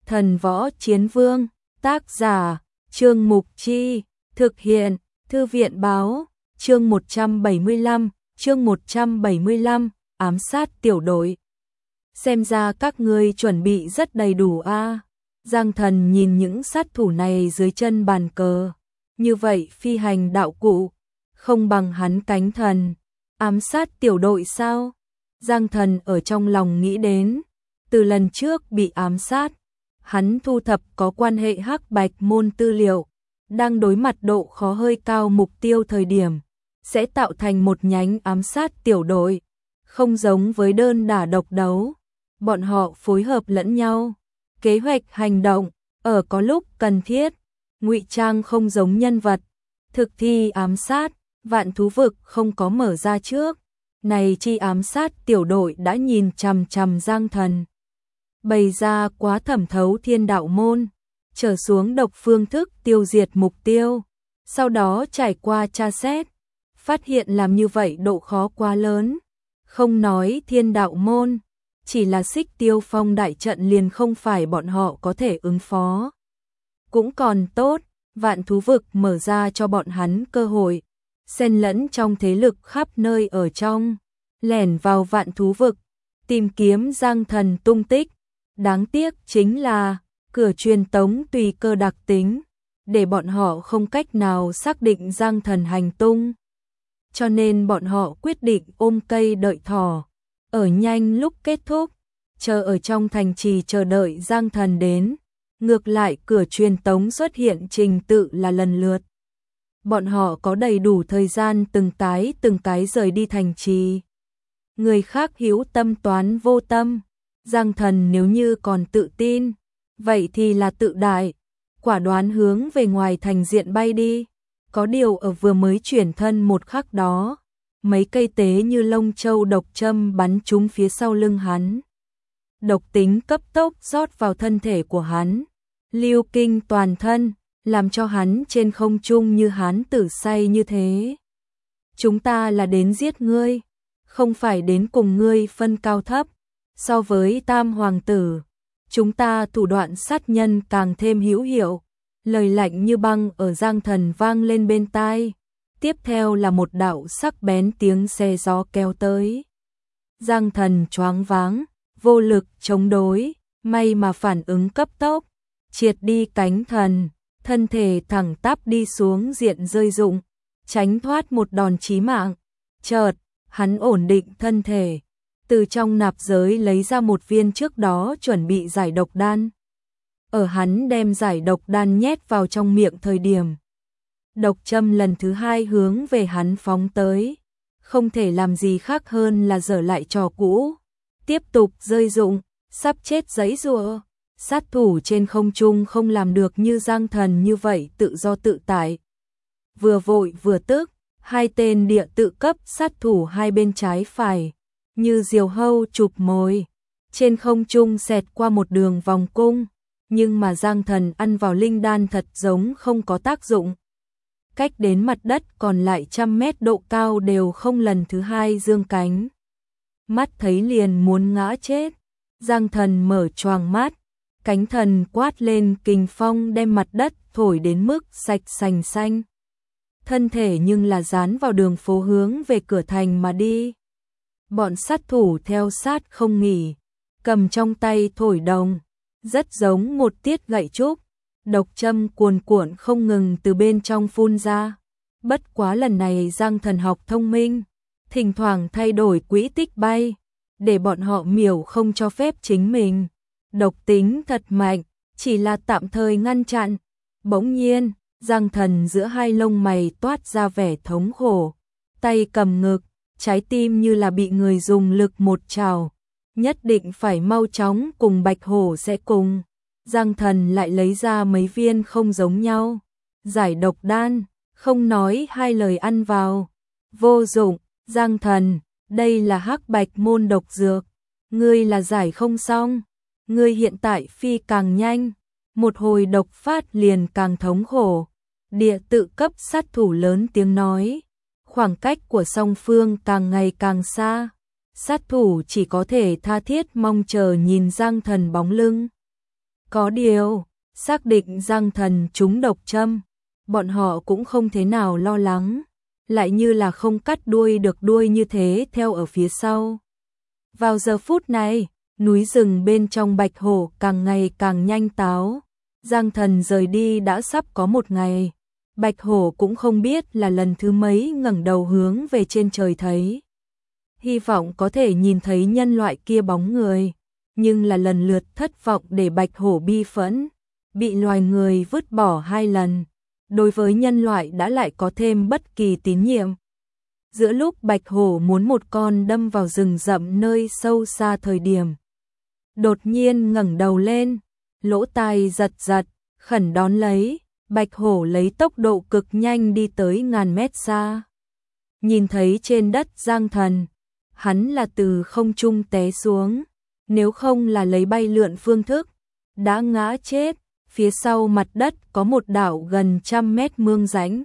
Thần Võ Chiến Vương, tác giả, Trương Mục Chi, thực hiện, Thư viện Báo, chương 175, ám sát tiểu đội. Xem ra các ngươi chuẩn bị rất đầy đủ a. Giang Thần nhìn những sát thủ này dưới chân bàn cờ, như vậy phi hành đạo cụ, không bằng hắn cánh thần. Ám sát tiểu đội sao? Giang Thần ở trong lòng nghĩ đến, từ lần trước bị ám sát, hắn thu thập có quan hệ Hắc Bạch môn tư liệu, đang đối mặt độ khó hơi cao mục tiêu thời điểm, sẽ tạo thành một nhánh ám sát tiểu đội, không giống với đơn đả độc đấu. Bọn họ phối hợp lẫn nhau, kế hoạch hành động, ở có lúc cần thiết, ngụy trang không giống nhân vật, thực thi ám sát, Vạn Thú Vực không có mở ra trước. Này chi ám sát tiểu đội đã nhìn chằm chằm Giang Thần, bày ra quá thẩm thấu thiên đạo môn, trở xuống độc phương thức tiêu diệt mục tiêu, sau đó trải qua tra xét, phát hiện làm như vậy độ khó quá lớn, không nói thiên đạo môn, chỉ là Xích Tiêu Phong đại trận liền không phải bọn họ có thể ứng phó. Cũng còn tốt, Vạn Thú Vực mở ra cho bọn hắn cơ hội, xen lẫn trong thế lực khắp nơi ở trong, lẻn vào Vạn Thú Vực, tìm kiếm Giang Thần tung tích. Đáng tiếc chính là cửa truyền tống tùy cơ đặc tính, để bọn họ không cách nào xác định Giang Thần hành tung. Cho nên bọn họ quyết định ôm cây đợi thỏ, ở nhanh lúc kết thúc, chờ ở trong thành trì chờ đợi Giang Thần đến. Ngược lại cửa truyền tống xuất hiện trình tự là lần lượt. Bọn họ có đầy đủ thời gian từng cái rời đi thành trì. Người khác hữu tâm toán vô tâm. Giang Thần nếu như còn tự tin, vậy thì là tự đại, quả đoán hướng về ngoài thành diện bay đi. Có điều ở vừa mới chuyển thân một khắc đó, mấy cây tế như lông châu độc châm bắn trúng phía sau lưng hắn. Độc tính cấp tốc rót vào thân thể của hắn, lưu kinh toàn thân, làm cho hắn trên không trung như hán tử say như thế. Chúng ta là đến giết ngươi, không phải đến cùng ngươi phân cao thấp. So với Tam Hoàng tử, chúng ta thủ đoạn sát nhân càng thêm hữu hiệu. Lời lạnh như băng ở Giang Thần vang lên bên tai. Tiếp theo là một đạo sắc bén tiếng xe gió kéo tới. Giang Thần choáng váng, vô lực chống đối, may mà phản ứng cấp tốc, triệt đi cánh thần, thân thể thẳng tắp đi xuống diện rơi rụng, tránh thoát một đòn chí mạng. Chợt, hắn ổn định thân thể, từ trong nạp giới lấy ra một viên trước đó chuẩn bị giải độc đan. Ở hắn đem giải độc đan nhét vào trong miệng thời điểm, độc châm lần thứ hai hướng về hắn phóng tới, không thể làm gì khác hơn là dở lại trò cũ, tiếp tục rơi rụng, sắp chết giãy giụa. Sát thủ trên không trung không làm được như Giang Thần như vậy tự do tự tại. Vừa vội vừa tức, hai tên địa tự cấp sát thủ hai bên trái phải, như diều hâu chụp mồi, trên không trung xẹt qua một đường vòng cung, nhưng mà Giang Thần ăn vào linh đan thật giống không có tác dụng. Cách đến mặt đất còn lại 100 mét độ cao đều không lần thứ hai dương cánh. Mắt thấy liền muốn ngã chết, Giang Thần mở choàng mắt, cánh thần quát lên kình phong đem mặt đất thổi đến mức sạch sành xanh. Thân thể nhưng là dán vào đường phố hướng về cửa thành mà đi. Bọn sát thủ theo sát không nghỉ, cầm trong tay thổi đồng, rất giống một tiết gậy trúc, độc châm cuồn cuộn không ngừng từ bên trong phun ra. Bất quá lần này Giang Thần học thông minh, thỉnh thoảng thay đổi quỹ tích bay, để bọn họ miểu không cho phép chính mình. Độc tính thật mạnh, chỉ là tạm thời ngăn chặn. Bỗng nhiên, Giang Thần giữa hai lông mày toát ra vẻ thống khổ, tay cầm ngực, trái tim như là bị người dùng lực một trào, nhất định phải mau chóng cùng Bạch Hổ sẽ cùng. Giang Thần lại lấy ra mấy viên không giống nhau, giải độc đan, không nói hai lời ăn vào. Vô dụng, Giang Thần, đây là Hắc Bạch môn độc dược, ngươi là giải không xong, ngươi hiện tại phi càng nhanh, một hồi độc phát liền càng thống khổ. Địa tự cấp sát thủ lớn tiếng nói, khoảng cách của song phương càng ngày càng xa, sát thủ chỉ có thể tha thiết mong chờ nhìn Giang Thần bóng lưng. Có điều, xác định Giang Thần trúng độc châm, bọn họ cũng không thế nào lo lắng, lại như là không cắt đuôi được đuôi như thế theo ở phía sau. Vào giờ phút này, núi rừng bên trong Bạch Hổ càng ngày càng nhanh táo. Giang Thần rời đi đã sắp có một ngày. Bạch Hổ cũng không biết là lần thứ mấy ngẩng đầu hướng về trên trời thấy. Hy vọng có thể nhìn thấy nhân loại kia bóng người, nhưng là lần lượt thất vọng để Bạch Hổ bi phẫn, bị loài người vứt bỏ 2 lần. Đối với nhân loại đã lại có thêm bất kỳ tín nhiệm. Giữa lúc Bạch Hổ muốn một con đâm vào rừng rậm nơi sâu xa thời điểm, đột nhiên ngẩng đầu lên, lỗ tai giật giật, khẩn đón lấy, Bạch Hổ lấy tốc độ cực nhanh đi tới ngàn mét xa. Nhìn thấy trên đất Giang Thần, hắn là từ không trung té xuống, nếu không là lấy bay lượn phương thức, đã ngã chết. Phía sau mặt đất có một đảo gần 100 mét mương rãnh,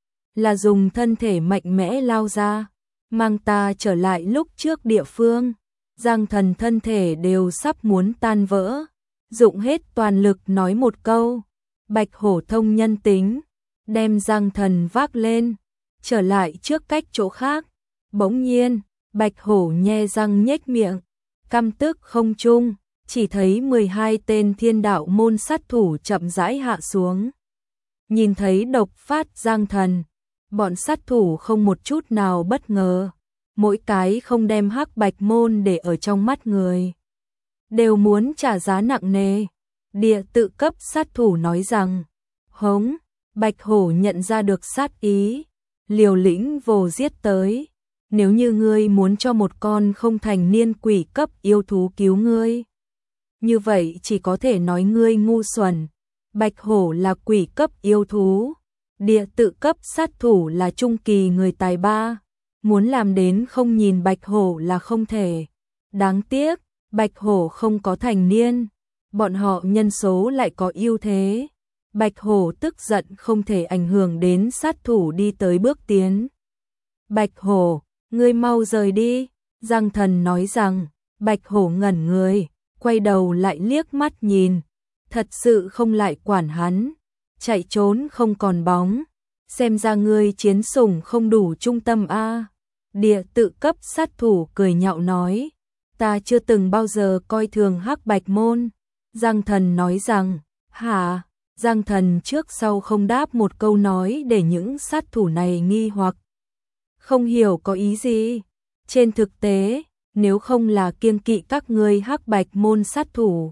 là dùng thân thể mạnh mẽ lao ra, mang ta trở lại lúc trước địa phương. Giang Thần thân thể đều sắp muốn tan vỡ, dụng hết toàn lực nói một câu, Bạch Hổ thông nhân tính, đem Giang Thần vác lên, trở lại trước cách chỗ khác. Bỗng nhiên, Bạch Hổ nhe răng nhếch miệng, căm tức không trung. Chỉ thấy 12 tên thiên đạo môn sát thủ chậm rãi hạ xuống. Nhìn thấy độc phát Giang Thần, bọn sát thủ không một chút nào bất ngờ, mỗi cái không đem Hắc Bạch môn để ở trong mắt người, đều muốn trả giá nặng nề. Địa tự cấp sát thủ nói rằng, hống, Bạch Hổ nhận ra được sát ý, liều lĩnh vồ giết tới. Nếu như ngươi muốn cho một con không thành niên quỷ cấp yêu thú cứu ngươi, như vậy chỉ có thể nói ngươi ngu xuẩn. Bạch Hổ là quỷ cấp yêu thú, địa tự cấp sát thủ là trung kỳ người tài ba, muốn làm đến không nhìn Bạch Hổ là không thể. Đáng tiếc, Bạch Hổ không có thành niên, bọn họ nhân số lại có ưu thế. Bạch Hổ tức giận không thể ảnh hưởng đến sát thủ đi tới bước tiến. Bạch Hổ, ngươi mau rời đi, Giang Thần nói rằng. Bạch Hổ ngẩn người, quay đầu lại liếc mắt nhìn, thật sự không lại quản hắn, chạy trốn không còn bóng, xem ra ngươi chiến sủng không đủ trung tâm a. Địa tự cấp sát thủ cười nhạo nói, ta chưa từng bao giờ coi thường Hắc Bạch môn. Giang Thần nói rằng, hả? Giang Thần trước sau không đáp một câu nói để những sát thủ này nghi hoặc, không hiểu có ý gì. Trên thực tế, nếu không là kiêng kỵ các ngươi Hắc Bạch môn sát thủ,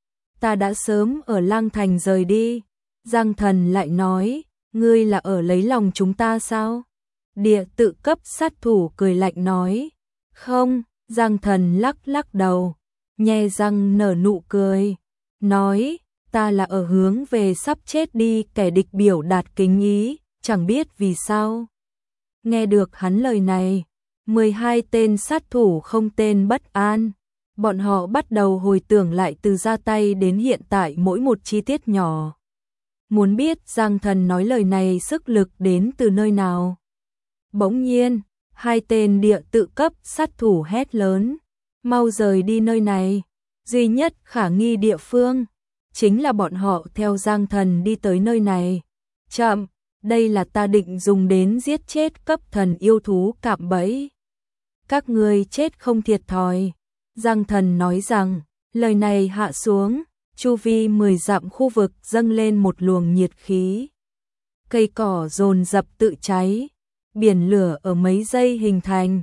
ta đã sớm ở Lang Thành rời đi. Giang Thần lại nói, ngươi là ở lấy lòng chúng ta sao? Địa tự cấp sát thủ cười lạnh nói, không. Giang Thần lắc lắc đầu, nhe răng nở nụ cười, nói, ta là ở hướng về sắp chết đi kẻ địch biểu đạt kính ý, chẳng biết vì sao. Nghe được hắn lời này, 12 tên sát thủ không tên bất an, bọn họ bắt đầu hồi tưởng lại từ ra tay đến hiện tại mỗi một chi tiết nhỏ. Muốn biết Giang Thần nói lời này sức lực đến từ nơi nào. Bỗng nhiên, 2 tên địa tự cấp sát thủ hét lớn, mau rời đi nơi này. Duy nhất khả nghi địa phương chính là bọn họ theo Giang Thần đi tới nơi này. Chậm, đây là ta định dùng đến giết chết cấp thần yêu thú cạm bẫy. Các ngươi chết không thiệt thòi. Giang Thần nói rằng, lời này hạ xuống, chu vi 10 dặm khu vực dâng lên một luồng nhiệt khí. Cây cỏ dồn dập tự cháy, biển lửa ở mấy giây hình thành.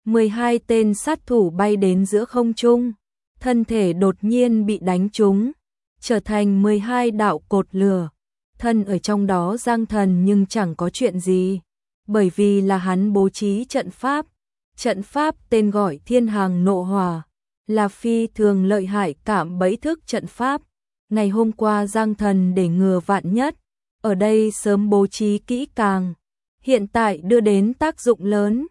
12 tên sát thủ bay đến giữa không trung, thân thể đột nhiên bị đánh trúng, trở thành 12 đạo cột lửa. Thân ở trong đó Giang Thần nhưng chẳng có chuyện gì, bởi vì là hắn bố trí trận pháp. Trận pháp tên gọi Thiên Hàng Nộ Hỏa, là phi thường lợi hại cạm bẫy thức trận pháp. Ngày hôm qua Giang Thần để ngừa vạn nhất, ở đây sớm bố trí kỹ càng, hiện tại đưa đến tác dụng lớn.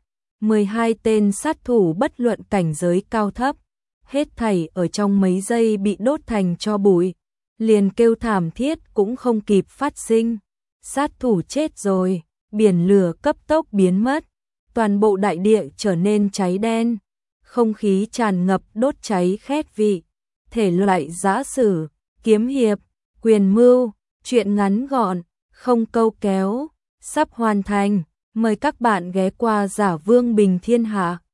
12 tên sát thủ bất luận cảnh giới cao thấp, hết thảy ở trong mấy giây bị đốt thành tro bụi, liền kêu thảm thiết cũng không kịp phát sinh. Sát thủ chết rồi, biển lửa cấp tốc biến mất, toàn bộ đại địa trở nên cháy đen, không khí tràn ngập đốt cháy khét vị, thể loại giã sử, kiếm hiệp, quyền mưu, truyện ngắn gọn, không câu kéo, sắp hoàn thành. Mời các bạn ghé qua Giả Vương Bình Thiên Hạ.